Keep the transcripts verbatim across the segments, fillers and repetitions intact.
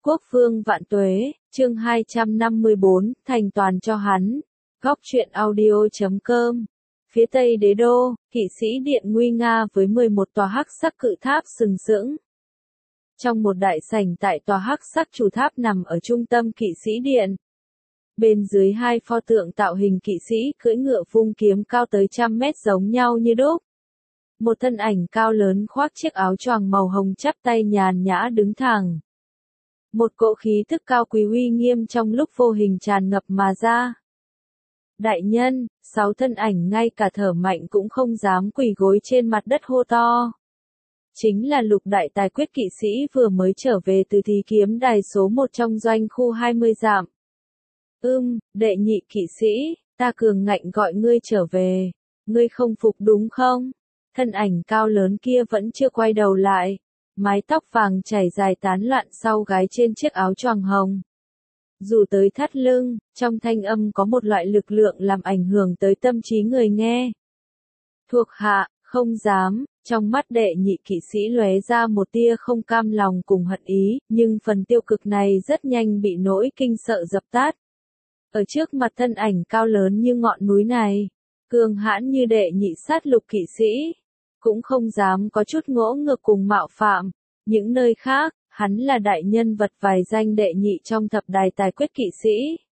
Quốc vương vạn tuế, chương hai trăm năm mươi bốn, thành toàn cho hắn. Góc truyện audio chấm com. Phía tây đế đô, kỵ sĩ điện nguy nga với mười một tòa hắc sắc cự tháp sừng sững. Trong một đại sảnh tại tòa hắc sắc chủ tháp nằm ở trung tâm kỵ sĩ điện. Bên dưới hai pho tượng tạo hình kỵ sĩ cưỡi ngựa vung kiếm cao tới trăm mét giống nhau như đúc. Một thân ảnh cao lớn khoác chiếc áo choàng màu hồng chắp tay nhàn nhã đứng thẳng. Một cỗ khí thức cao quý uy nghiêm trong lúc vô hình tràn ngập mà ra. Đại nhân, sáu thân ảnh ngay cả thở mạnh cũng không dám quỳ gối trên mặt đất hô to. Chính là lục đại tài quyết kỵ sĩ vừa mới trở về từ thí kiếm đài số một trong doanh khu hai mươi dặm. Ưm, đệ nhị kỵ sĩ, ta cường ngạnh gọi ngươi trở về. Ngươi không phục đúng không? Thân ảnh cao lớn kia vẫn chưa quay đầu lại. Mái tóc vàng chảy dài tán loạn sau gáy trên chiếc áo choàng hồng. Dù tới thắt lưng, trong thanh âm có một loại lực lượng làm ảnh hưởng tới tâm trí người nghe. Thuộc hạ, không dám, trong mắt đệ nhị kỵ sĩ lóe ra một tia không cam lòng cùng hận ý, nhưng phần tiêu cực này rất nhanh bị nỗi kinh sợ dập tắt. Ở trước mặt thân ảnh cao lớn như ngọn núi này, cường hãn như đệ nhị sát lục kỵ sĩ, cũng không dám có chút ngỗ ngược cùng mạo phạm. Những nơi khác, hắn là đại nhân vật vài danh đệ nhị trong thập đài tài quyết kỵ sĩ.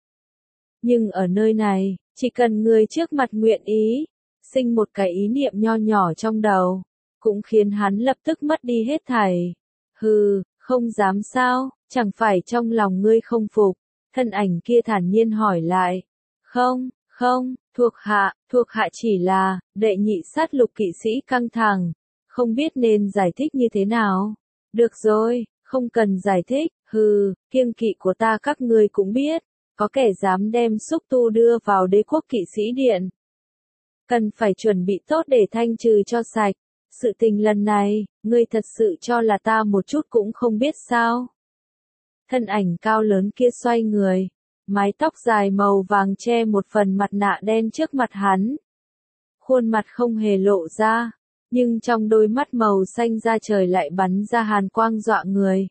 Nhưng ở nơi này, chỉ cần người trước mặt nguyện ý, sinh một cái ý niệm nho nhỏ trong đầu, cũng khiến hắn lập tức mất đi hết thảy. Hừ, không dám sao, chẳng phải trong lòng ngươi không phục? Thân ảnh kia thản nhiên hỏi lại. Không, không, thuộc hạ, thuộc hạ chỉ là, đệ nhị sát lục kỵ sĩ căng thẳng, không biết nên giải thích như thế nào. Được rồi, không cần giải thích, hừ, kiêng kỵ của ta các ngươi cũng biết, có kẻ dám đem xúc tu đưa vào đế quốc kỵ sĩ điện. Cần phải chuẩn bị tốt để thanh trừ cho sạch, sự tình lần này, ngươi thật sự cho là ta một chút cũng không biết sao. Thân ảnh cao lớn kia xoay người, mái tóc dài màu vàng che một phần mặt nạ đen trước mặt hắn. Khuôn mặt không hề lộ ra. Nhưng trong đôi mắt màu xanh da trời lại bắn ra hàn quang dọa người.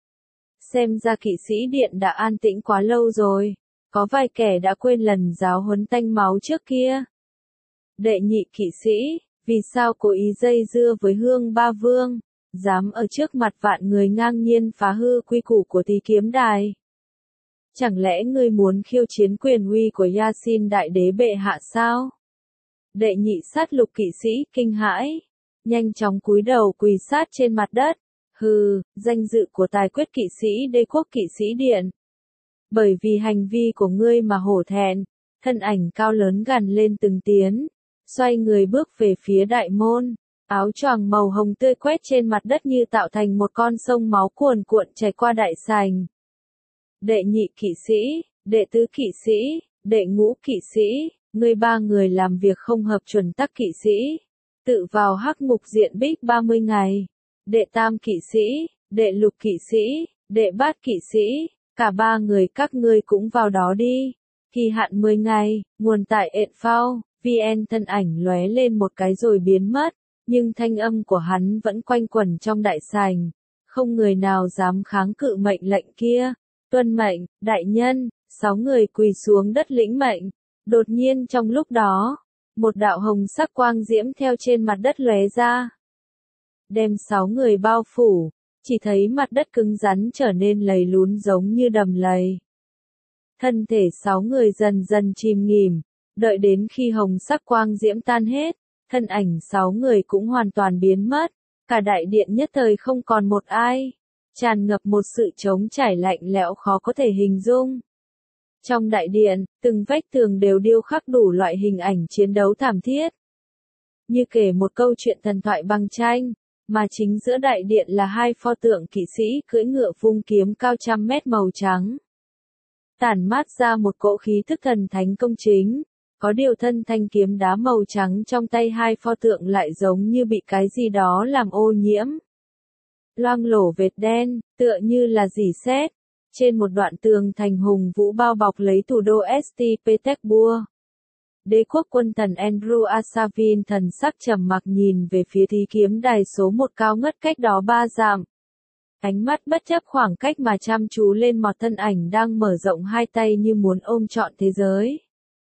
Xem ra kỵ sĩ điện đã an tĩnh quá lâu rồi, có vài kẻ đã quên lần giáo huấn tanh máu trước kia. Đệ nhị kỵ sĩ, vì sao cố ý dây dưa với Hương Ba Vương, dám ở trước mặt vạn người ngang nhiên phá hư quy củ của thí kiếm đài? Chẳng lẽ ngươi muốn khiêu chiến quyền uy của Yasin đại đế bệ hạ sao? Đệ nhị sát lục kỵ sĩ kinh hãi, nhanh chóng cúi đầu quỳ sát trên mặt đất. Hừ, danh dự của tài quyết kỵ sĩ đế quốc kỵ sĩ điện. Bởi vì hành vi của ngươi mà hổ thẹn, thân ảnh cao lớn gằn lên từng tiếng, xoay người bước về phía đại môn, áo choàng màu hồng tươi quét trên mặt đất như tạo thành một con sông máu cuồn cuộn chảy qua đại sảnh. Đệ nhị kỵ sĩ, đệ tứ kỵ sĩ, đệ ngũ kỵ sĩ, ngươi ba người làm việc không hợp chuẩn tắc kỵ sĩ. Tự vào hắc ngục diện bích ba mươi ngày. Đệ tam kỵ sĩ, đệ lục kỵ sĩ, đệ bát kỵ sĩ, cả ba người các ngươi cũng vào đó đi. Kỳ hạn mười ngày, nguồn tại ện phao, vn thân ảnh lóe lên một cái rồi biến mất, nhưng thanh âm của hắn vẫn quanh quẩn trong đại sảnh. Không người nào dám kháng cự mệnh lệnh kia. Tuân mệnh, đại nhân, sáu người quỳ xuống đất lĩnh mệnh. Đột nhiên trong lúc đó, một đạo hồng sắc quang diễm theo trên mặt đất lóe ra. Đem sáu người bao phủ, chỉ thấy mặt đất cứng rắn trở nên lầy lún giống như đầm lầy. Thân thể sáu người dần dần chìm nghỉm, đợi đến khi hồng sắc quang diễm tan hết, thân ảnh sáu người cũng hoàn toàn biến mất, cả đại điện nhất thời không còn một ai, tràn ngập một sự trống trải lạnh lẽo khó có thể hình dung. Trong đại điện, từng vách tường đều điêu khắc đủ loại hình ảnh chiến đấu thảm thiết. Như kể một câu chuyện thần thoại bằng tranh, mà chính giữa đại điện là hai pho tượng kỵ sĩ cưỡi ngựa vung kiếm cao trăm mét màu trắng. Tản mát ra một cỗ khí thức thần thánh công chính, có điều thân thanh kiếm đá màu trắng trong tay hai pho tượng lại giống như bị cái gì đó làm ô nhiễm. Loang lổ vệt đen, tựa như là rỉ sét. Trên một đoạn tường thành hùng vũ bao bọc lấy thủ đô Saint Petersburg. Đế quốc quân thần Andrew Asavin thần sắc trầm mặc nhìn về phía thí kiếm đài số một cao ngất cách đó ba dặm. Ánh mắt bất chấp khoảng cách mà chăm chú lên một thân ảnh đang mở rộng hai tay như muốn ôm trọn thế giới.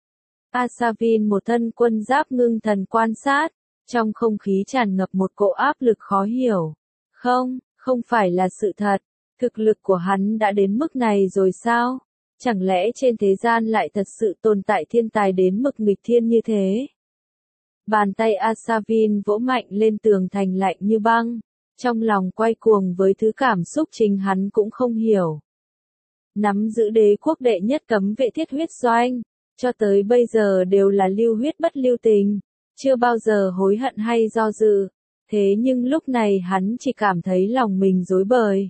Asavin một thân quân giáp ngưng thần quan sát, trong không khí tràn ngập một cỗ áp lực khó hiểu. Không, không phải là sự thật, thực lực của hắn đã đến mức này rồi sao? Chẳng lẽ trên thế gian lại thật sự tồn tại thiên tài đến mực nghịch thiên như thế? Bàn tay Asavin vỗ mạnh lên tường thành lạnh như băng, trong lòng quay cuồng với thứ cảm xúc chính hắn cũng không hiểu. Nắm giữ đế quốc đệ nhất cấm vệ thiết huyết doanh, cho tới bây giờ đều là lưu huyết bất lưu tình, chưa bao giờ hối hận hay do dự, thế nhưng lúc này hắn chỉ cảm thấy lòng mình rối bời.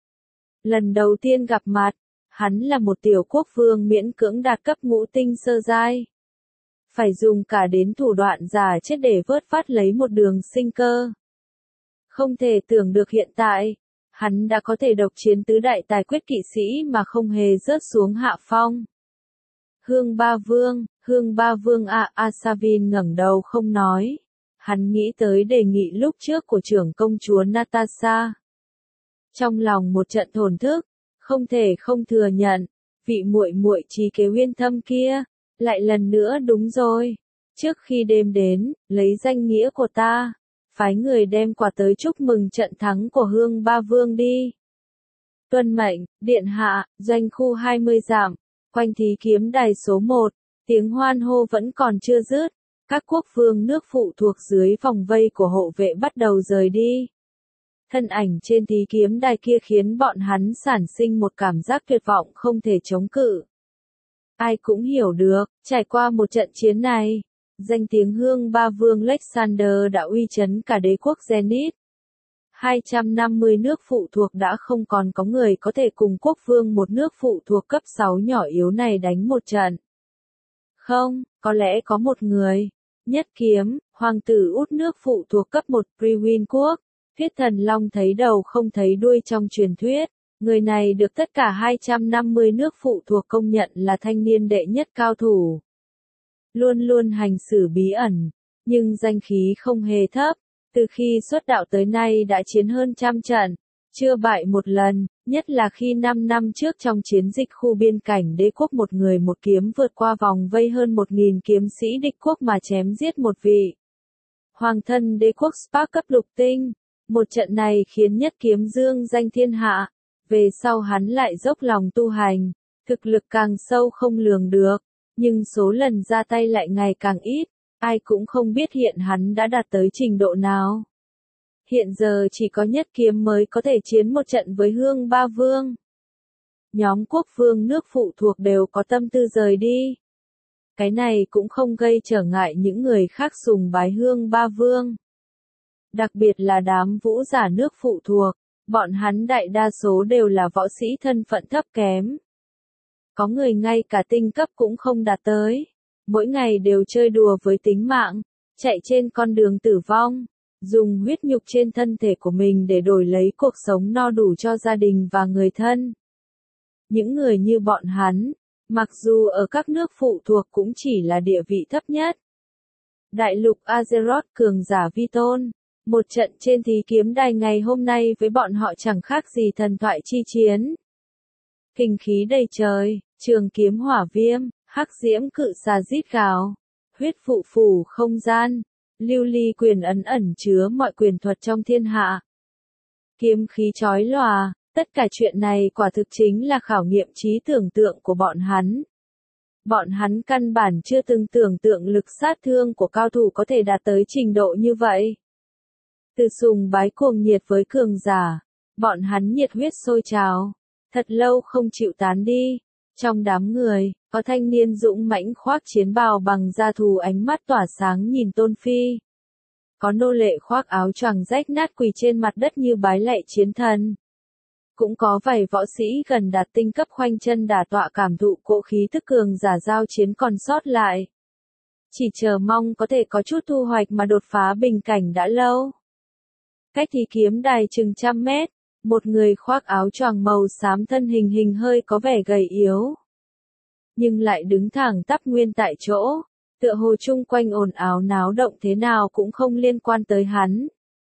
Lần đầu tiên gặp mặt, hắn là một tiểu quốc vương miễn cưỡng đạt cấp ngũ tinh sơ giai. Phải dùng cả đến thủ đoạn giả chết để vớt phát lấy một đường sinh cơ. Không thể tưởng được hiện tại, hắn đã có thể độc chiến tứ đại tài quyết kỵ sĩ mà không hề rớt xuống hạ phong. Hương Ba Vương, Hương Ba Vương à, Asavin ngẩng đầu không nói. Hắn nghĩ tới đề nghị lúc trước của trưởng công chúa Natasha. Trong lòng một trận thổn thức, không thể không thừa nhận, vị muội muội trí kế uyên thâm kia, lại lần nữa đúng rồi. Trước khi đêm đến, lấy danh nghĩa của ta, phái người đem quà tới chúc mừng trận thắng của Hương Ba Vương đi. Tuân mệnh, điện hạ, doanh khu hai mươi dặm, quanh thí kiếm đài số một, tiếng hoan hô vẫn còn chưa dứt, các quốc vương nước phụ thuộc dưới vòng vây của hộ vệ bắt đầu rời đi. Thân ảnh trên thí kiếm đài kia khiến bọn hắn sản sinh một cảm giác tuyệt vọng không thể chống cự. Ai cũng hiểu được, trải qua một trận chiến này, danh tiếng Hương Ba Vương Alexander đã uy chấn cả đế quốc Zenith. hai trăm năm mươi nước phụ thuộc đã không còn có người có thể cùng quốc vương một nước phụ thuộc cấp sáu nhỏ yếu này đánh một trận. Không, có lẽ có một người. Nhất Kiếm, hoàng tử út nước phụ thuộc cấp một Priwin quốc. Huyết thần long thấy đầu không thấy đuôi trong truyền thuyết. Người này được tất cả hai trăm năm mươi nước phụ thuộc công nhận là thanh niên đệ nhất cao thủ. Luôn luôn hành xử bí ẩn, nhưng danh khí không hề thấp. Từ khi xuất đạo tới nay đã chiến hơn trăm trận, chưa bại một lần, nhất là khi năm năm trước trong chiến dịch khu biên cảnh đế quốc một người một kiếm vượt qua vòng vây hơn một nghìn kiếm sĩ địch quốc mà chém giết một vị hoàng thân đế quốc Spark cấp lục tinh. Một trận này khiến Nhất Kiếm dương danh thiên hạ, về sau hắn lại dốc lòng tu hành, thực lực càng sâu không lường được, nhưng số lần ra tay lại ngày càng ít. Ai cũng không biết hiện hắn đã đạt tới trình độ nào. Hiện giờ chỉ có Nhất Kiếm mới có thể chiến một trận với Hương Ba Vương. Nhóm quốc vương nước phụ thuộc đều có tâm tư rời đi. Cái này cũng không gây trở ngại những người khác sùng bái Hương Ba Vương. Đặc biệt là đám vũ giả nước phụ thuộc, bọn hắn đại đa số đều là võ sĩ thân phận thấp kém. Có người ngay cả tinh cấp cũng không đạt tới. Mỗi ngày đều chơi đùa với tính mạng, chạy trên con đường tử vong, dùng huyết nhục trên thân thể của mình để đổi lấy cuộc sống no đủ cho gia đình và người thân. Những người như bọn hắn, mặc dù ở các nước phụ thuộc cũng chỉ là địa vị thấp nhất. Đại lục Azeroth cường giả vi tôn, một trận trên thí kiếm đài ngày hôm nay với bọn họ chẳng khác gì thần thoại chi chiến. Kình khí đầy trời, trường kiếm hỏa viêm. Hắc diễm cự xà rít gào, huyết phụ phủ không gian, lưu ly quyền ấn ẩn chứa mọi quyền thuật trong thiên hạ. Kiếm khí chói lòa, tất cả chuyện này quả thực chính là khảo nghiệm trí tưởng tượng của bọn hắn. Bọn hắn căn bản chưa từng tưởng tượng lực sát thương của cao thủ có thể đạt tới trình độ như vậy. Từ sùng bái cuồng nhiệt với cường giả, bọn hắn nhiệt huyết sôi trào, thật lâu không chịu tán đi. Trong đám người, có thanh niên dũng mãnh khoác chiến bào bằng da thù ánh mắt tỏa sáng nhìn Tôn Phi. Có nô lệ khoác áo choàng rách nát quỳ trên mặt đất như bái lạy chiến thần. Cũng có vài võ sĩ gần đạt tinh cấp khoanh chân đả tọa cảm thụ cỗ khí tức cường giả giao chiến còn sót lại. Chỉ chờ mong có thể có chút thu hoạch mà đột phá bình cảnh đã lâu. Cách thí kiếm đài chừng trăm mét. Một người khoác áo choàng màu xám thân hình hình hơi có vẻ gầy yếu. Nhưng lại đứng thẳng tắp nguyên tại chỗ, tựa hồ chung quanh ồn ào náo động thế nào cũng không liên quan tới hắn.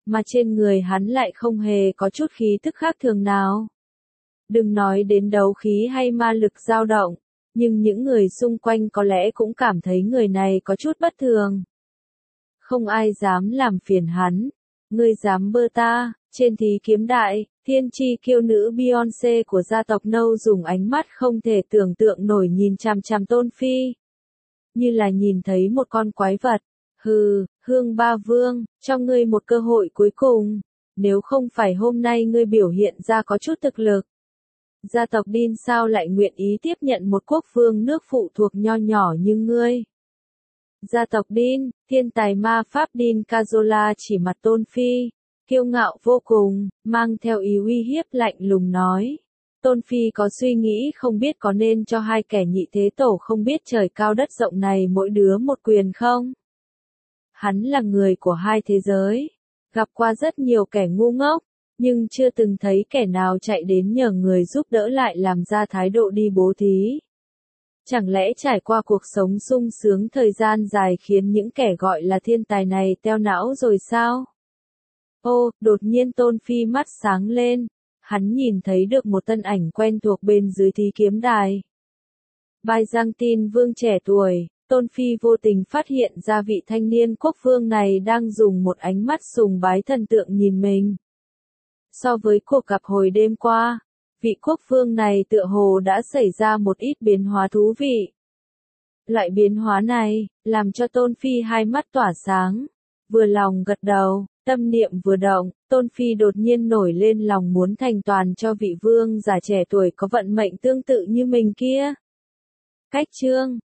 mà trên người hắn lại không hề có chút khí tức khác thường nào. Đừng nói đến đấu khí hay ma lực dao động, nhưng những người xung quanh có lẽ cũng cảm thấy người này có chút bất thường. Không ai dám làm phiền hắn. Ngươi dám bơ ta? Trên thí kiếm đại, thiên chi kiêu nữ Beyoncé của gia tộc Nâu dùng ánh mắt không thể tưởng tượng nổi nhìn chằm chằm Tôn Phi. Như là nhìn thấy một con quái vật. Hừ, Hương Ba Vương, cho ngươi một cơ hội cuối cùng. Nếu không phải hôm nay ngươi biểu hiện ra có chút thực lực, gia tộc Đin sao lại nguyện ý tiếp nhận một quốc vương nước phụ thuộc nho nhỏ như ngươi? Gia tộc Đin, thiên tài ma pháp Đin Cazola chỉ mặt Tôn Phi, kiêu ngạo vô cùng, mang theo ý uy hiếp lạnh lùng nói. Tôn Phi có suy nghĩ không biết có nên cho hai kẻ nhị thế tổ không biết trời cao đất rộng này mỗi đứa một quyền không? Hắn là người của hai thế giới, gặp qua rất nhiều kẻ ngu ngốc, nhưng chưa từng thấy kẻ nào chạy đến nhờ người giúp đỡ lại làm ra thái độ đi bố thí. Chẳng lẽ trải qua cuộc sống sung sướng thời gian dài khiến những kẻ gọi là thiên tài này teo não rồi sao? Ô, đột nhiên Tôn Phi mắt sáng lên, hắn nhìn thấy được một thân ảnh quen thuộc bên dưới thí kiếm đài. Byzantine vương trẻ tuổi, Tôn Phi vô tình phát hiện ra vị thanh niên quốc vương này đang dùng một ánh mắt sùng bái thần tượng nhìn mình. So với cuộc gặp hồi đêm qua, vị quốc vương này tựa hồ đã xảy ra một ít biến hóa thú vị. Loại biến hóa này, làm cho Tôn Phi hai mắt tỏa sáng, vừa lòng gật đầu, tâm niệm vừa động, Tôn Phi đột nhiên nổi lên lòng muốn thành toàn cho vị vương giả trẻ tuổi có vận mệnh tương tự như mình kia. Cách chương